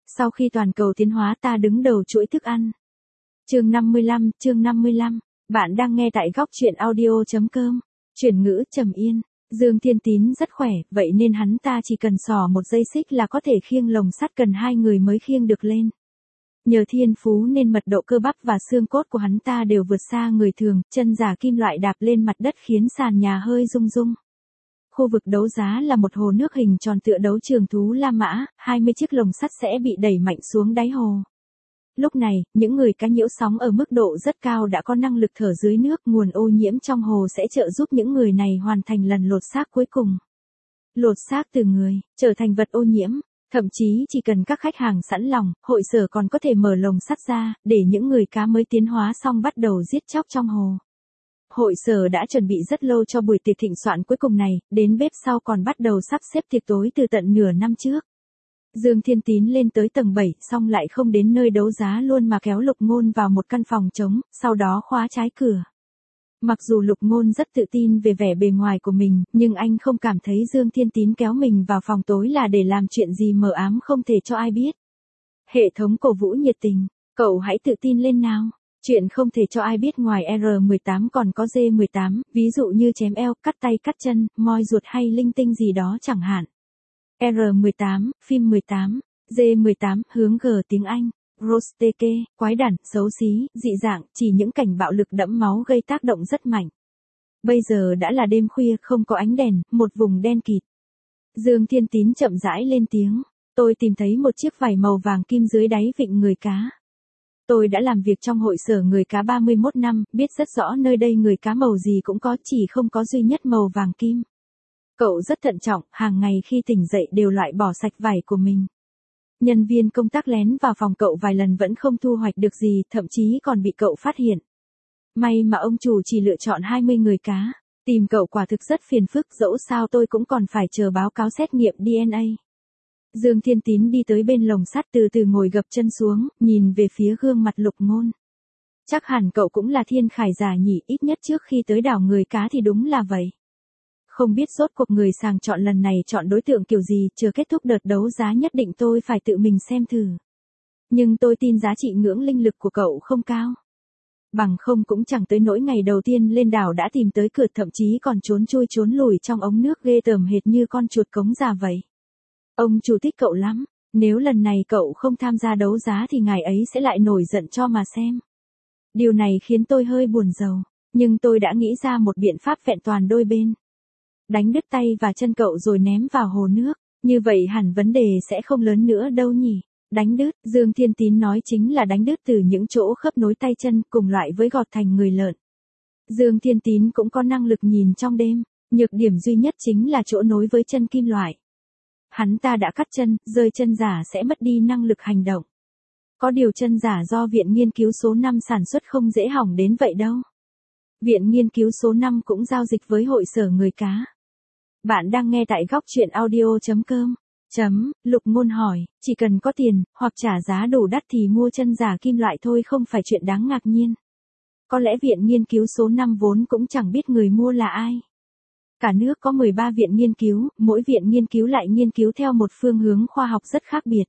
Sau khi toàn cầu tiến hóa ta đứng đầu chuỗi thức ăn. Chương 55, bạn đang nghe tại góc truyện audio.com. Chuyển ngữ Trầm Yên. Dương Thiên Tín rất khỏe, vậy nên hắn ta chỉ cần xỏ một dây xích là có thể khiêng lồng sắt cần 2 người mới khiêng được lên. Nhờ thiên phú nên mật độ cơ bắp và xương cốt của hắn ta đều vượt xa người thường, chân giả kim loại đạp lên mặt đất khiến sàn nhà hơi rung rung. Khu vực đấu giá là một hồ nước hình tròn tựa đấu trường thú La Mã, 20 chiếc lồng sắt sẽ bị đẩy mạnh xuống đáy hồ. Lúc này, những người cá nhiễu sóng ở mức độ rất cao đã có năng lực thở dưới nước, nguồn ô nhiễm trong hồ sẽ trợ giúp những người này hoàn thành lần lột xác cuối cùng. Lột xác từ người, trở thành vật ô nhiễm. Thậm chí chỉ cần các khách hàng sẵn lòng, hội sở còn có thể mở lồng sắt ra, để những người cá mới tiến hóa xong bắt đầu giết chóc trong hồ. Hội sở đã chuẩn bị rất lâu cho buổi tiệc thịnh soạn cuối cùng này, đến bếp sau còn bắt đầu sắp xếp tiệc tối từ tận nửa năm trước. Dương Thiên Tín lên tới tầng 7, xong lại không đến nơi đấu giá luôn mà kéo Lục Ngôn vào một căn phòng trống, sau đó khóa trái cửa. Mặc dù Lục Ngôn rất tự tin về vẻ bề ngoài của mình, nhưng anh không cảm thấy Dương Thiên Tín kéo mình vào phòng tối là để làm chuyện gì mờ ám không thể cho ai biết. Hệ thống cổ vũ nhiệt tình, cậu hãy tự tin lên nào. Chuyện không thể cho ai biết ngoài R18 còn có G18, ví dụ như chém eo, cắt tay cắt chân, moi ruột hay linh tinh gì đó chẳng hạn. R18, phim 18, G18, hướng G tiếng Anh. Rosteke, quái đản, xấu xí, dị dạng, chỉ những cảnh bạo lực đẫm máu gây tác động rất mạnh. Bây giờ đã là đêm khuya, không có ánh đèn, một vùng đen kịt. Dương Thiên Tín chậm rãi lên tiếng, tôi tìm thấy một chiếc vải màu vàng kim dưới đáy vịnh người cá. Tôi đã làm việc trong hội sở người cá 31 năm, biết rất rõ nơi đây người cá màu gì cũng có, chỉ không có duy nhất màu vàng kim. Cậu rất thận trọng, hàng ngày khi tỉnh dậy đều loại bỏ sạch vải của mình. Nhân viên công tác lén vào phòng cậu vài lần vẫn không thu hoạch được gì, thậm chí còn bị cậu phát hiện. May mà ông chủ chỉ lựa chọn 20 người cá. Tìm cậu quả thực rất phiền phức, dẫu sao tôi cũng còn phải chờ báo cáo xét nghiệm DNA. Dương Thiên Tín đi tới bên lồng sắt từ từ ngồi gập chân xuống, nhìn về phía gương mặt Lục Ngôn. Chắc hẳn cậu cũng là thiên khải giả nhỉ, ít nhất trước khi tới đảo người cá thì đúng là vậy. Không biết rốt cuộc người sàng chọn lần này chọn đối tượng kiểu gì, chưa kết thúc đợt đấu giá nhất định tôi phải tự mình xem thử. Nhưng tôi tin giá trị ngưỡng linh lực của cậu không cao. Bằng không cũng chẳng tới nỗi ngày đầu tiên lên đảo đã tìm tới cửa, thậm chí còn trốn chui trốn lùi trong ống nước ghê tởm hệt như con chuột cống già vậy. Ông chủ thích cậu lắm, nếu lần này cậu không tham gia đấu giá thì ngài ấy sẽ lại nổi giận cho mà xem. Điều này khiến tôi hơi buồn rầu, nhưng tôi đã nghĩ ra một biện pháp vẹn toàn đôi bên. Đánh đứt tay và chân cậu rồi ném vào hồ nước, như vậy hẳn vấn đề sẽ không lớn nữa đâu nhỉ. Đánh đứt, Dương Thiên Tín nói chính là đánh đứt từ những chỗ khớp nối tay chân, cùng loại với gọt thành người lợn. Dương Thiên Tín cũng có năng lực nhìn trong đêm, nhược điểm duy nhất chính là chỗ nối với chân kim loại. Hắn ta đã cắt chân, rơi chân giả sẽ mất đi năng lực hành động. Có điều chân giả do Viện Nghiên cứu số 5 sản xuất không dễ hỏng đến vậy đâu. Viện Nghiên cứu số 5 cũng giao dịch với hội sở người cá. Bạn đang nghe tại góc truyện audio.com. Lục Ngôn hỏi, chỉ cần có tiền, hoặc trả giá đủ đắt thì mua chân giả kim loại thôi không phải chuyện đáng ngạc nhiên. Có lẽ Viện Nghiên cứu số 5 vốn cũng chẳng biết người mua là ai. Cả nước có 13 viện nghiên cứu, mỗi viện nghiên cứu lại nghiên cứu theo một phương hướng khoa học rất khác biệt.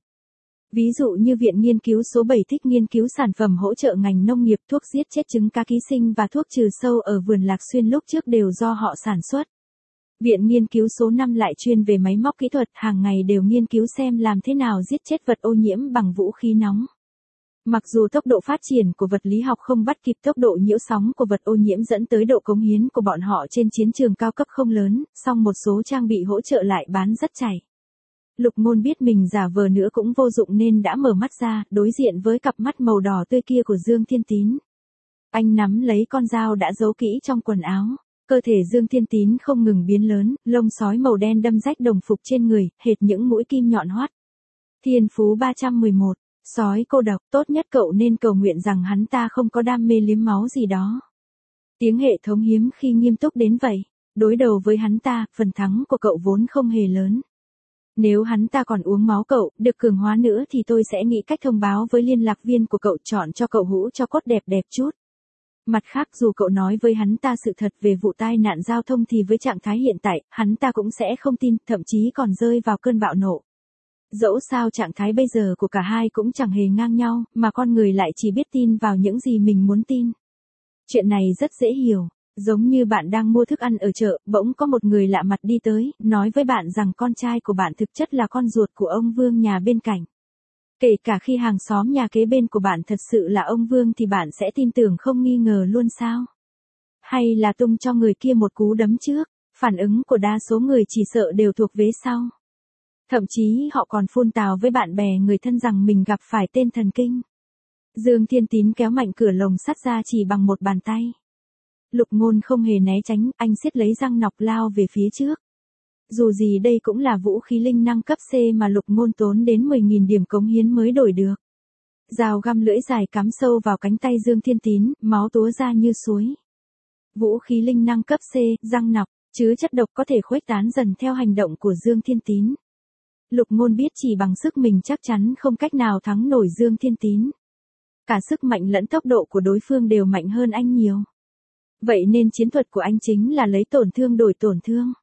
Ví dụ như Viện Nghiên cứu số 7 thích nghiên cứu sản phẩm hỗ trợ ngành nông nghiệp, thuốc giết chết trứng cá ký sinh và thuốc trừ sâu ở vườn Lạc Xuyên lúc trước đều do họ sản xuất. Viện Nghiên cứu số 5 lại chuyên về máy móc kỹ thuật, hàng ngày đều nghiên cứu xem làm thế nào giết chết vật ô nhiễm bằng vũ khí nóng. Mặc dù tốc độ phát triển của vật lý học không bắt kịp tốc độ nhiễu sóng của vật ô nhiễm dẫn tới độ cống hiến của bọn họ trên chiến trường cao cấp không lớn, song một số trang bị hỗ trợ lại bán rất chảy. Lục Ngôn biết mình giả vờ nữa cũng vô dụng nên đã mở mắt ra, đối diện với cặp mắt màu đỏ tươi kia của Dương Thiên Tín. Anh nắm lấy con dao đã giấu kỹ trong quần áo. Cơ thể Dương Thiên Tín không ngừng biến lớn, lông sói màu đen đâm rách đồng phục trên người, hệt những mũi kim nhọn hoắt. Thiên phú 311, sói cô độc, tốt nhất cậu nên cầu nguyện rằng hắn ta không có đam mê liếm máu gì đó. Tiếng hệ thống hiếm khi nghiêm túc đến vậy, đối đầu với hắn ta, phần thắng của cậu vốn không hề lớn. Nếu hắn ta còn uống máu cậu, được cường hóa nữa thì tôi sẽ nghĩ cách thông báo với liên lạc viên của cậu chọn cho cậu hũ cho cốt đẹp đẹp chút. Mặt khác dù cậu nói với hắn ta sự thật về vụ tai nạn giao thông thì với trạng thái hiện tại, hắn ta cũng sẽ không tin, thậm chí còn rơi vào cơn bạo nộ. Dẫu sao trạng thái bây giờ của cả hai cũng chẳng hề ngang nhau, mà con người lại chỉ biết tin vào những gì mình muốn tin. Chuyện này rất dễ hiểu, giống như bạn đang mua thức ăn ở chợ, bỗng có một người lạ mặt đi tới, nói với bạn rằng con trai của bạn thực chất là con ruột của ông Vương nhà bên cạnh. Kể cả khi hàng xóm nhà kế bên của bạn thật sự là ông Vương thì bạn sẽ tin tưởng không nghi ngờ luôn sao? Hay là tung cho người kia một cú đấm trước? Phản ứng của đa số người chỉ sợ đều thuộc vế sau. Thậm chí họ còn phun tào với bạn bè người thân rằng mình gặp phải tên thần kinh. Dương Thiên Tín kéo mạnh cửa lồng sắt ra chỉ bằng một bàn tay. Lục Ngôn không hề né tránh, anh siết lấy răng nọc lao về phía trước. Dù gì đây cũng là vũ khí linh năng cấp C mà Lục Ngôn tốn đến 10.000 điểm cống hiến mới đổi được. Dao găm lưỡi dài cắm sâu vào cánh tay Dương Thiên Tín, máu túa ra như suối. Vũ khí linh năng cấp C, răng nọc, chứa chất độc có thể khuếch tán dần theo hành động của Dương Thiên Tín. Lục Ngôn biết chỉ bằng sức mình chắc chắn không cách nào thắng nổi Dương Thiên Tín. Cả sức mạnh lẫn tốc độ của đối phương đều mạnh hơn anh nhiều. Vậy nên chiến thuật của anh chính là lấy tổn thương đổi tổn thương.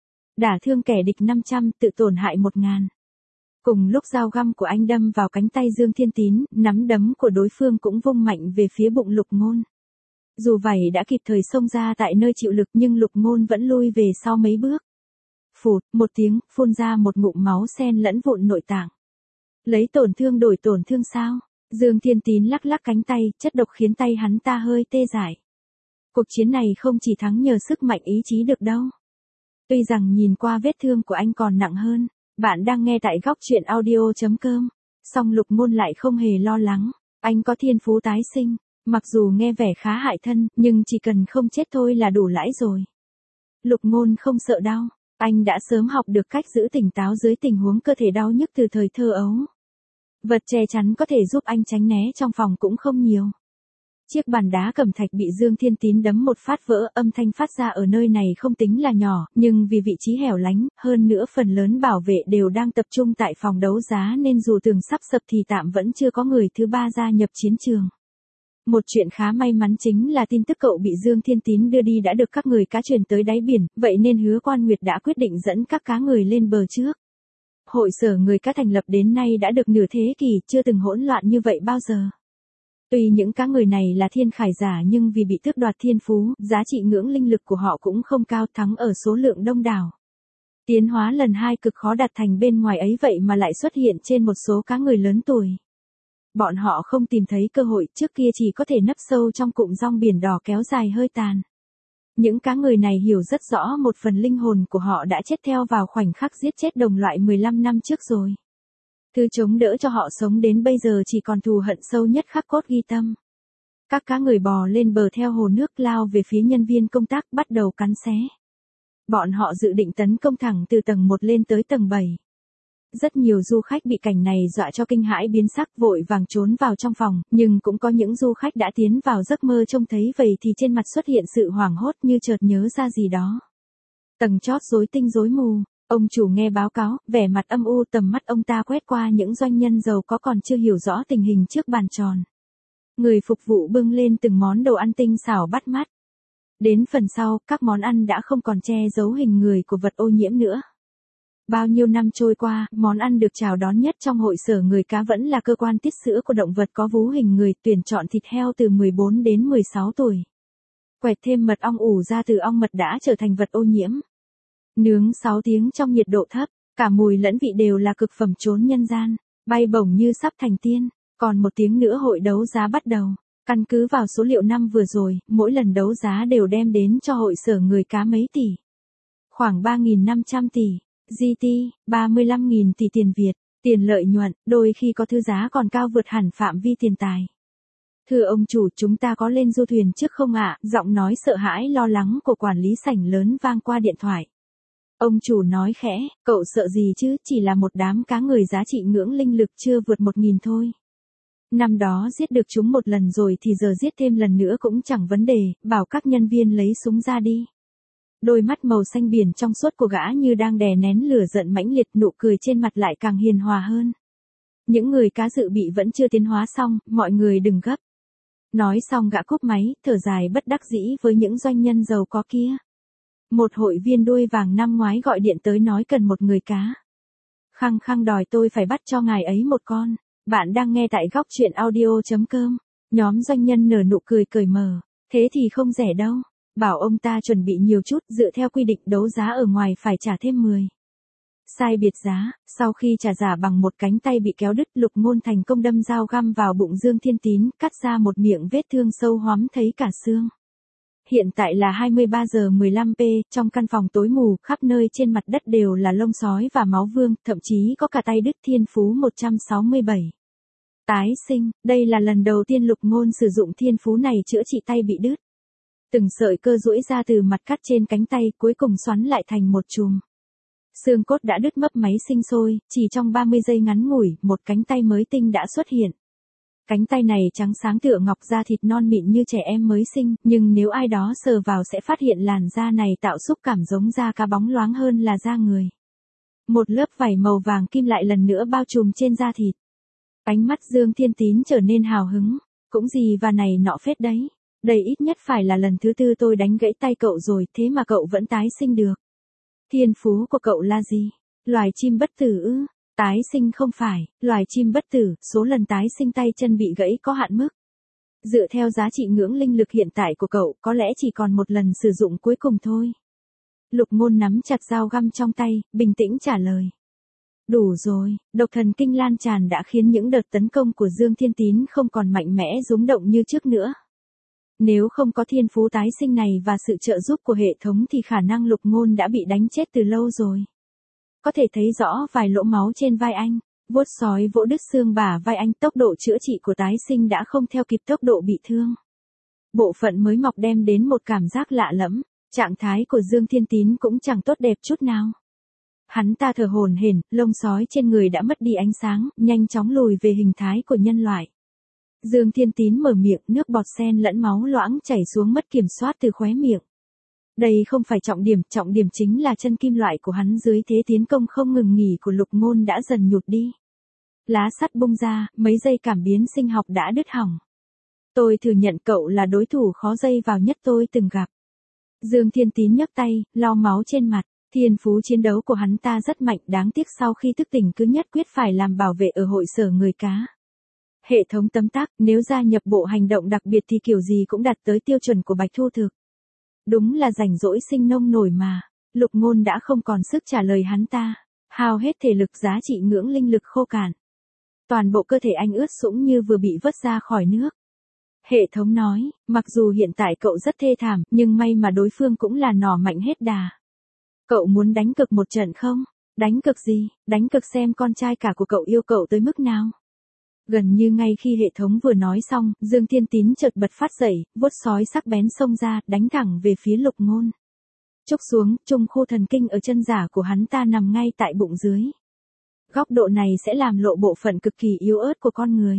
Đả thương kẻ địch 500, tự tổn hại 1.000. Cùng lúc dao găm của anh đâm vào cánh tay Dương Thiên Tín, nắm đấm của đối phương cũng vung mạnh về phía bụng Lục Ngôn. Dù vậy đã kịp thời xông ra tại nơi chịu lực nhưng Lục Ngôn vẫn lui về sau mấy bước. Phụt, một tiếng, phun ra một ngụm máu xen lẫn vụn nội tạng. Lấy tổn thương đổi tổn thương sao? Dương Thiên Tín lắc lắc cánh tay, chất độc khiến tay hắn ta hơi tê dại. Cuộc chiến này không chỉ thắng nhờ sức mạnh ý chí được đâu. Tuy rằng nhìn qua vết thương của anh còn nặng hơn. Bạn đang nghe tại góc truyện audio.com. Song Lục Ngôn lại không hề lo lắng. Anh có thiên phú tái sinh. Mặc dù nghe vẻ khá hại thân, nhưng chỉ cần không chết thôi là đủ lãi rồi. Lục Ngôn không sợ đau. Anh đã sớm học được cách giữ tỉnh táo dưới tình huống cơ thể đau nhức từ thời thơ ấu. Vật che chắn có thể giúp anh tránh né trong phòng cũng không nhiều. Chiếc bàn đá cẩm thạch bị Dương Thiên Tín đấm một phát vỡ, âm thanh phát ra ở nơi này không tính là nhỏ, nhưng vì vị trí hẻo lánh, hơn nữa phần lớn bảo vệ đều đang tập trung tại phòng đấu giá nên dù tường sắp sập thì tạm vẫn chưa có người thứ ba gia nhập chiến trường. Một chuyện khá may mắn chính là tin tức cậu bị Dương Thiên Tín đưa đi đã được các người cá truyền tới đáy biển, vậy nên Hứa Quan Nguyệt đã quyết định dẫn các cá người lên bờ trước. Hội sở người cá thành lập đến nay đã được nửa thế kỷ, chưa từng hỗn loạn như vậy bao giờ. Tuy những cá người này là thiên khải giả nhưng vì bị tước đoạt thiên phú, giá trị ngưỡng linh lực của họ cũng không cao, thắng ở số lượng đông đảo. Tiến hóa lần 2 cực khó đạt thành bên ngoài ấy vậy mà lại xuất hiện trên một số cá người lớn tuổi. Bọn họ không tìm thấy cơ hội, trước kia chỉ có thể nấp sâu trong cụm rong biển đỏ kéo dài hơi tàn. Những cá người này hiểu rất rõ một phần linh hồn của họ đã chết theo vào khoảnh khắc giết chết đồng loại 15 năm trước rồi. Thứ chống đỡ cho họ sống đến bây giờ chỉ còn thù hận sâu nhất khắc cốt ghi tâm. Các cá người bò lên bờ theo hồ nước lao về phía nhân viên công tác bắt đầu cắn xé. Bọn họ dự định tấn công thẳng từ tầng 1 lên tới tầng 7. Rất nhiều du khách bị cảnh này dọa cho kinh hãi biến sắc vội vàng trốn vào trong phòng, nhưng cũng có những du khách đã tiến vào giấc mơ trông thấy vậy thì trên mặt xuất hiện sự hoảng hốt như chợt nhớ ra gì đó. Tầng chót rối tinh rối mù, ông chủ nghe báo cáo, vẻ mặt âm u, tầm mắt ông ta quét qua những doanh nhân giàu có còn chưa hiểu rõ tình hình trước bàn tròn. Người phục vụ bưng lên từng món đồ ăn tinh xảo bắt mắt. Đến phần sau, các món ăn đã không còn che giấu hình người của vật ô nhiễm nữa. Bao nhiêu năm trôi qua, món ăn được chào đón nhất trong hội sở người cá vẫn là cơ quan tiết sữa của động vật có vú hình người, tuyển chọn thịt heo từ 14 đến 16 tuổi. Quẹt thêm mật ong ủ ra từ ong mật đã trở thành vật ô nhiễm. Nướng 6 tiếng trong nhiệt độ thấp, cả mùi lẫn vị đều là cực phẩm chốn nhân gian, bay bổng như sắp thành tiên. Còn 1 tiếng nữa hội đấu giá bắt đầu. Căn cứ vào số liệu năm vừa rồi, mỗi lần đấu giá đều đem đến cho hội sở người cá mấy tỷ. Khoảng 3.500 tỷ. GT, 35.000 tỷ tiền Việt, tiền lợi nhuận, đôi khi có thứ giá còn cao vượt hẳn phạm vi tiền tài. Thưa ông chủ, chúng ta có lên du thuyền trước không ạ? Giọng nói sợ hãi lo lắng của quản lý sảnh lớn vang qua điện thoại. Ông chủ nói khẽ, cậu sợ gì chứ, chỉ là một đám cá người giá trị ngưỡng linh lực chưa vượt 1.000 thôi. Năm đó giết được chúng một lần rồi thì giờ giết thêm lần nữa cũng chẳng vấn đề, bảo các nhân viên lấy súng ra đi. Đôi mắt màu xanh biển trong suốt của gã như đang đè nén lửa giận mãnh liệt, nụ cười trên mặt lại càng hiền hòa hơn. Những người cá dự bị vẫn chưa tiến hóa xong, mọi người đừng gấp. Nói xong gã cúp máy, thở dài bất đắc dĩ với những doanh nhân giàu có kia. Một hội viên đuôi vàng năm ngoái gọi điện tới nói cần một người cá. khăng khăng đòi tôi phải bắt cho ngài ấy một con. Bạn đang nghe tại góc chuyện audio.com. Nhóm doanh nhân nở nụ cười cởi mở. Thế thì không rẻ đâu. Bảo ông ta chuẩn bị nhiều chút, dựa theo quy định đấu giá ở ngoài phải trả thêm 10. Sai biệt giá, sau khi trả giả bằng một cánh tay bị kéo đứt, Lục Ngôn thành công đâm dao găm vào bụng Dương Thiên Tín, cắt ra một miệng vết thương sâu hoắm thấy cả xương. Hiện tại là 23 giờ 15 p, trong căn phòng tối mù, khắp nơi trên mặt đất đều là lông sói và máu vương, thậm chí có cả tay đứt. Thiên phú 167. Tái sinh, đây là lần đầu tiên Lục Ngôn sử dụng thiên phú này chữa trị tay bị đứt. Từng sợi cơ duỗi ra từ mặt cắt trên cánh tay, cuối cùng xoắn lại thành một chùm. Xương cốt đã đứt mấp máy sinh sôi, chỉ trong 30 giây ngắn ngủi, một cánh tay mới tinh đã xuất hiện. Cánh tay này trắng sáng tựa ngọc, da thịt non mịn như trẻ em mới sinh, nhưng nếu ai đó sờ vào sẽ phát hiện làn da này tạo xúc cảm giống da cá, bóng loáng hơn là da người. Một lớp vảy màu vàng kim lại lần nữa bao trùm trên da thịt. Ánh mắt Dương Thiên Tín trở nên hào hứng. Cũng gì và này nọ phết đấy. Đây ít nhất phải là lần thứ 4 tôi đánh gãy tay cậu rồi, thế mà cậu vẫn tái sinh được. Thiên phú của cậu là gì? Loài chim bất tử ư? Tái sinh không phải, loài chim bất tử, số lần tái sinh tay chân bị gãy có hạn mức. Dựa theo giá trị ngưỡng linh lực hiện tại của cậu, có lẽ chỉ còn một lần sử dụng cuối cùng thôi. Lục Ngôn nắm chặt dao găm trong tay, bình tĩnh trả lời. Đủ rồi, độc thần kinh lan tràn đã khiến những đợt tấn công của Dương Thiên Tín không còn mạnh mẽ rúng động như trước nữa. Nếu không có thiên phú tái sinh này và sự trợ giúp của hệ thống thì khả năng Lục Ngôn đã bị đánh chết từ lâu rồi. Có thể thấy rõ vài lỗ máu trên vai anh, vuốt sói vỗ đứt xương bả vai anh, tốc độ chữa trị của tái sinh đã không theo kịp tốc độ bị thương. Bộ phận mới mọc đem đến một cảm giác lạ lẫm, trạng thái của Dương Thiên Tín cũng chẳng tốt đẹp chút nào. Hắn ta thở hổn hển, lông sói trên người đã mất đi ánh sáng, nhanh chóng lùi về hình thái của nhân loại. Dương Thiên Tín mở miệng, nước bọt sen lẫn máu loãng chảy xuống mất kiểm soát từ khóe miệng. Đây không phải trọng điểm chính là chân kim loại của hắn dưới thế tiến công không ngừng nghỉ của Lục Ngôn đã dần nhụt đi. Lá sắt bung ra, mấy dây cảm biến sinh học đã đứt hỏng. Tôi thừa nhận cậu là đối thủ khó dây vào nhất tôi từng gặp. Dương Thiên Tín nhấc tay, lau máu trên mặt. Thiên phú chiến đấu của hắn ta rất mạnh, đáng tiếc sau khi thức tỉnh cứ nhất quyết phải làm bảo vệ ở hội sở người cá. Hệ thống tấm tắc, nếu gia nhập bộ hành động đặc biệt thì kiểu gì cũng đạt tới tiêu chuẩn của Bạch Thu Thực. Đúng là rảnh rỗi sinh nông nổi mà. Lục Ngôn đã không còn sức trả lời hắn ta. Hao hết thể lực, giá trị ngưỡng linh lực khô cạn. Toàn bộ cơ thể anh ướt sũng như vừa bị vớt ra khỏi nước. Hệ thống nói, mặc dù hiện tại cậu rất thê thảm, nhưng may mà đối phương cũng là nỏ mạnh hết đà. Cậu muốn đánh cược một trận không? Đánh cược gì? Đánh cược xem con trai cả của cậu yêu cậu tới mức nào? Gần như ngay khi hệ thống vừa nói xong, Dương Thiên Tín chợt bật phát dậy, vuốt sói sắc bén xông ra, đánh thẳng về phía Lục Ngôn. Chúc xuống, trung khu thần kinh ở chân giả của hắn ta nằm ngay tại bụng dưới. Góc độ này sẽ làm lộ bộ phận cực kỳ yếu ớt của con người.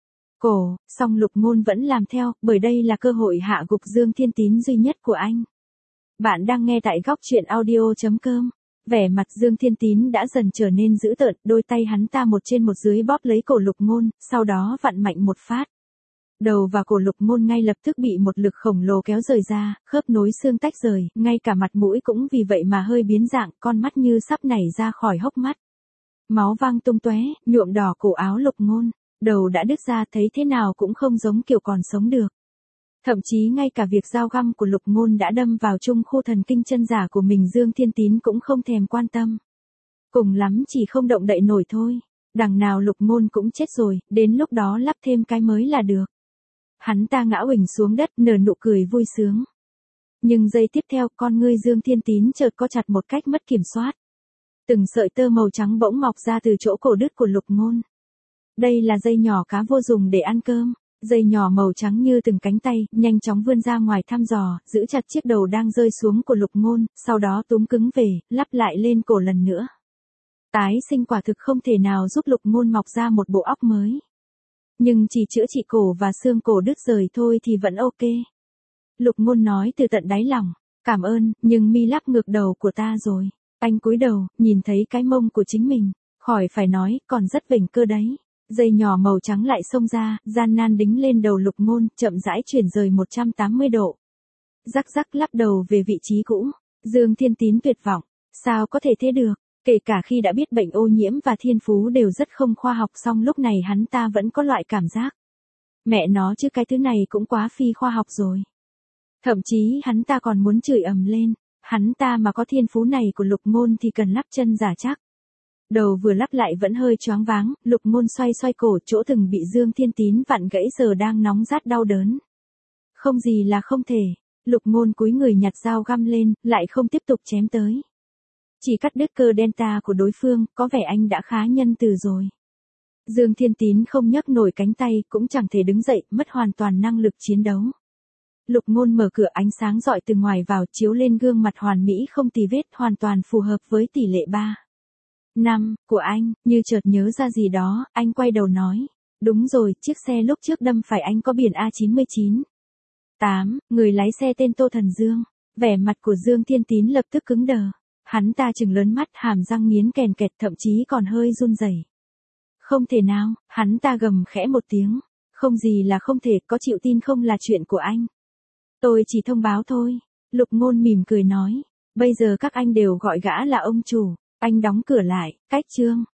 Cổ, song Lục Ngôn vẫn làm theo, bởi đây là cơ hội hạ gục Dương Thiên Tín duy nhất của anh. Bạn đang nghe tại góc chuyện audio.com. Vẻ mặt Dương Thiên Tín đã dần trở nên dữ tợn, đôi tay hắn ta một trên một dưới bóp lấy cổ Lục Ngôn, sau đó vặn mạnh một phát. Đầu và cổ Lục Ngôn ngay lập tức bị một lực khổng lồ kéo rời ra, khớp nối xương tách rời, ngay cả mặt mũi cũng vì vậy mà hơi biến dạng, con mắt như sắp nảy ra khỏi hốc mắt. Máu văng tung tóe, nhuộm đỏ cổ áo Lục Ngôn, đầu đã đứt ra, thấy thế nào cũng không giống kiểu còn sống được. Thậm chí ngay cả việc dao găm của Lục Ngôn đã đâm vào trung khu thần kinh chân giả của mình Dương Thiên Tín cũng không thèm quan tâm. Cùng lắm chỉ không động đậy nổi thôi. Đằng nào Lục Ngôn cũng chết rồi, đến lúc đó lắp thêm cái mới là được. Hắn ta ngã uỳnh xuống đất, nở nụ cười vui sướng. Nhưng giây tiếp theo, con ngươi Dương Thiên Tín chợt co chặt một cách mất kiểm soát. Từng sợi tơ màu trắng bỗng mọc ra từ chỗ cổ đứt của Lục Ngôn. Đây là dây nhỏ cá vô dùng để ăn cơm. Dây nhỏ màu trắng như từng cánh tay, nhanh chóng vươn ra ngoài thăm dò, giữ chặt chiếc đầu đang rơi xuống của Lục Ngôn, sau đó túm cứng về, lắp lại lên cổ lần nữa. Tái sinh quả thực không thể nào giúp Lục Ngôn mọc ra một bộ óc mới. Nhưng chỉ chữa trị cổ và xương cổ đứt rời thôi thì vẫn ok. Lục Ngôn nói từ tận đáy lòng, cảm ơn, nhưng mi lắp ngược đầu của ta rồi. Anh cúi đầu, nhìn thấy cái mông của chính mình, khỏi phải nói, còn rất vểnh cơ đấy. Dây nhỏ màu trắng lại xông ra, gian nan đính lên đầu Lục Ngôn, chậm rãi chuyển rời 180 độ. Rắc rắc lắp đầu về vị trí cũ. Dương Thiên Tín tuyệt vọng. Sao có thể thế được? Kể cả khi đã biết bệnh ô nhiễm và thiên phú đều rất không khoa học, song lúc này hắn ta vẫn có loại cảm giác. Mẹ nó chứ cái thứ này cũng quá phi khoa học rồi. Thậm chí hắn ta còn muốn chửi ầm lên. Hắn ta mà có thiên phú này của Lục Ngôn thì cần lắp chân giả chắc. Đầu vừa lắp lại vẫn hơi choáng váng, Lục Ngôn xoay xoay cổ, chỗ từng bị Dương Thiên Tín vặn gãy giờ đang nóng rát đau đớn. Không gì là không thể. Lục Ngôn cúi người nhặt dao găm lên, lại không tiếp tục chém tới. Chỉ cắt đứt cơ delta của đối phương, có vẻ anh đã khá nhân từ rồi. Dương Thiên Tín không nhấc nổi cánh tay, cũng chẳng thể đứng dậy, mất hoàn toàn năng lực chiến đấu. Lục Ngôn mở cửa, ánh sáng rọi từ ngoài vào chiếu lên gương mặt hoàn mỹ không tì vết, hoàn toàn phù hợp với tỷ lệ 3:5 của anh. Như chợt nhớ ra gì đó, anh quay đầu nói. Đúng rồi, chiếc xe lúc trước đâm phải anh có biển A99. 8, người lái xe tên Tô Thần Dương. Vẻ mặt của Dương Thiên Tín lập tức cứng đờ. Hắn ta trừng lớn mắt, hàm răng nghiến kèn kẹt, thậm chí còn hơi run rẩy. Không thể nào, hắn ta gầm khẽ một tiếng. Không gì là không thể, có chịu tin không là chuyện của anh. Tôi chỉ thông báo thôi. Lục Ngôn mỉm cười nói. Bây giờ các anh đều gọi gã là ông chủ. Anh đóng cửa lại, cách Trương